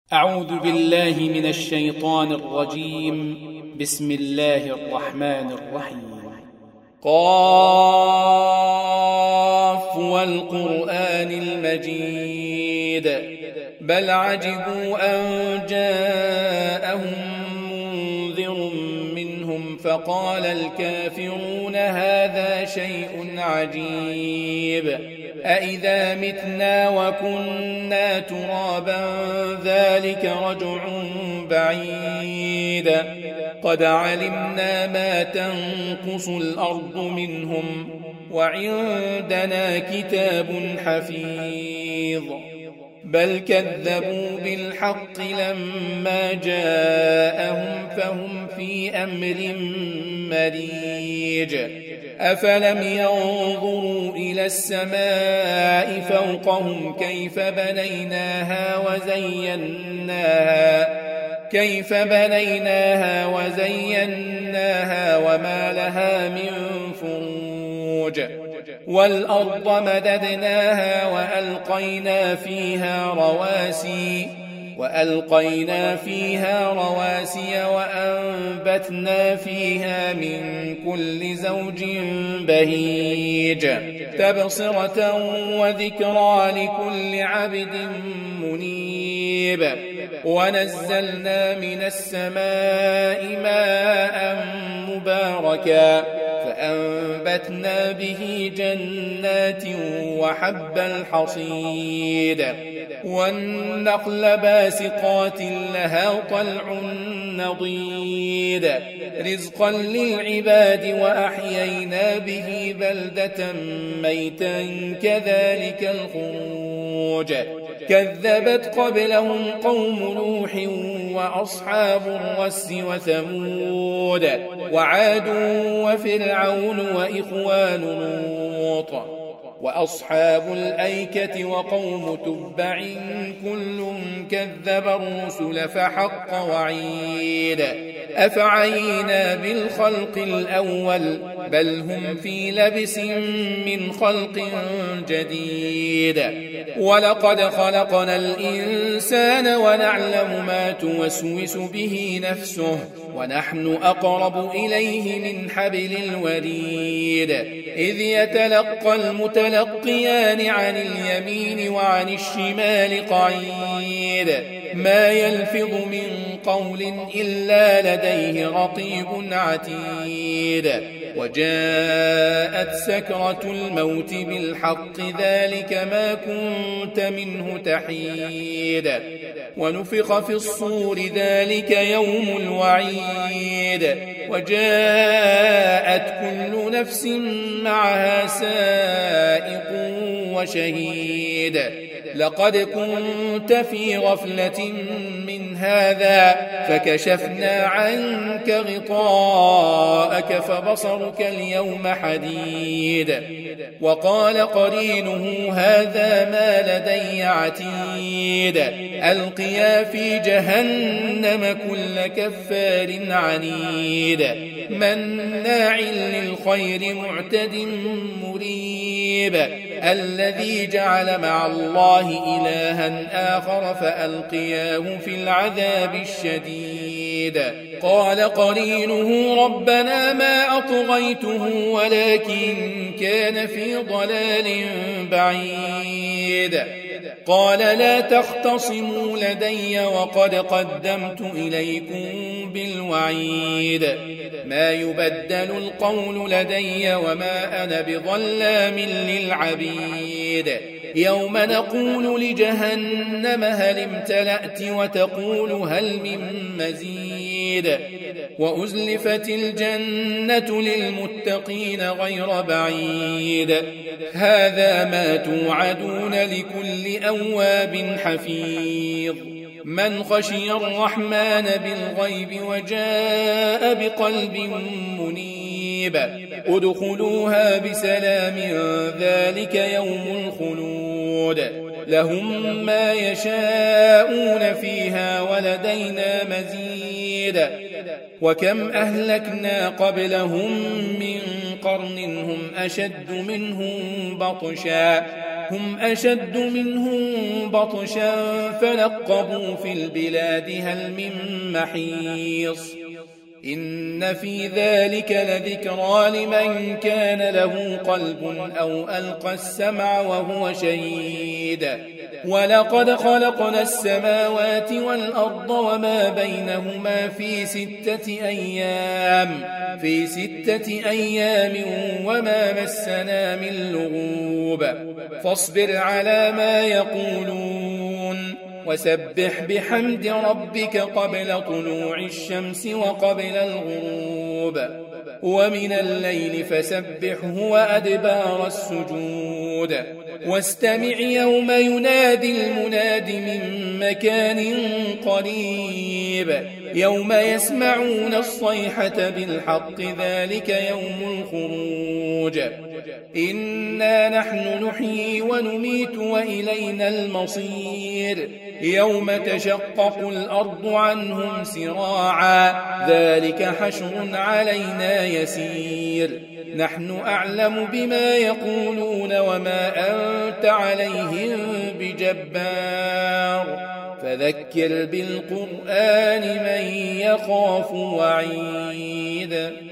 أعوذ بالله من الشيطان الرجيم. بسم الله الرحمن الرحيم. قاف والقرآن المجيد بل عجبوا أن جاءهم منذر منهم فقال الكافرون هذا شيء عجيب أإذا متنا وكنا ترابا ذلك رجع بعيد قد علمنا ما تنقص الأرض منهم وعندنا كتاب حفيظ بل كذبوا بالحق لما جاءهم فهم في أمر مريج أفلم ينظروا إلى السماء فوقهم كيف بنيناها وزيناها وما لها من فروج والأرض مددناها وألقينا فيها رواسي وأنبتنا فيها من كل زوج بهيج تبصرة وذكرى لكل عبد منيب ونزلنا من السماء ماء مباركا فأنبتنا به جنات وحب الحصيد والنخل باسقات لها طلع نضيد رزقا للعباد وأحيينا به بلدة ميتا كذلك الخروج كذبت قبلهم قوم نوح وأصحاب الرس وثمود وعاد وفرعون وإخوان لوط وأصحاب الأيكة وقوم تبع كل كذب الرسل فحق وعيد أفعينا بالخلق الأول بل هم في لبس من خلق جديد ولقد خلقنا الإنسان ونعلم ما توسوس به نفسه ونحن أقرب إليه من حبل الوريد إذ يتلقى المتلقيان عن اليمين وعن الشمال قعيد ما يلفظ من قول إلا لديه رقيب عتيد وجاءت سكرة الموت بالحق ذلك ما كنت منه تحيد ونفخ في الصور ذلك يوم الوعيد وجاءت كل نفس معها سائق وشهيد لقد كنت في غفلة من هذا فكشفنا عنك غطاءك فبصرك اليوم حديد وقال قرينه هذا ما لدي عتيد ألقيا في جهنم كل كفار عنيد مناع للخير معتد مريب الذي جعل مع الله إلها آخر فألقياه في العذاب الشديد قال قرينه ربنا ما أطغيته ولكن كان في ضلال بعيد قال لا تختصموا لدي وقد قدمت إليكم بالوعيد ما يبدل القول لدي وما أنا بظلام للعبيد يوم نقول لجهنم هل امتلأت وتقول هل من مزيد وأزلفت الجنة للمتقين غير بعيد هذا ما توعدون لكل أواب حفيظ من خشي الرحمن بالغيب وجاء بقلب منيب ادخلوها بسلام ذلك يوم الخلود لهم ما يشاءون فيها ولدينا مزيد وكم أهلكنا قبلهم من قرن هم أشد منهم بطشا هم أشد منهم بطشا فنقبوا في البلاد هل من محيص إن في ذلك لذكرى لمن كان له قلب أو ألقى السمع وهو شهيد ولقد خلقنا السماوات والأرض وما بينهما في 6 أيام وما مسنا من لغوب فاصبر على ما يقولون وسبح بحمد ربك قبل طلوع الشمس وقبل الغروب ومن الليل فسبحه وأدبار السجود واستمع يوم ينادي المناد من مكان قريب يوم يسمعون الصيحة بالحق ذلك يوم الخروج إنا نحن نحيي ونميت وإلينا المصير يوم تشقق الأرض عنهم سراعا ذلك حشر علينا يسير نحن أعلم بما يقولون وما أنت عليهم بجبار فذكر بالقرآن من يخاف وعيد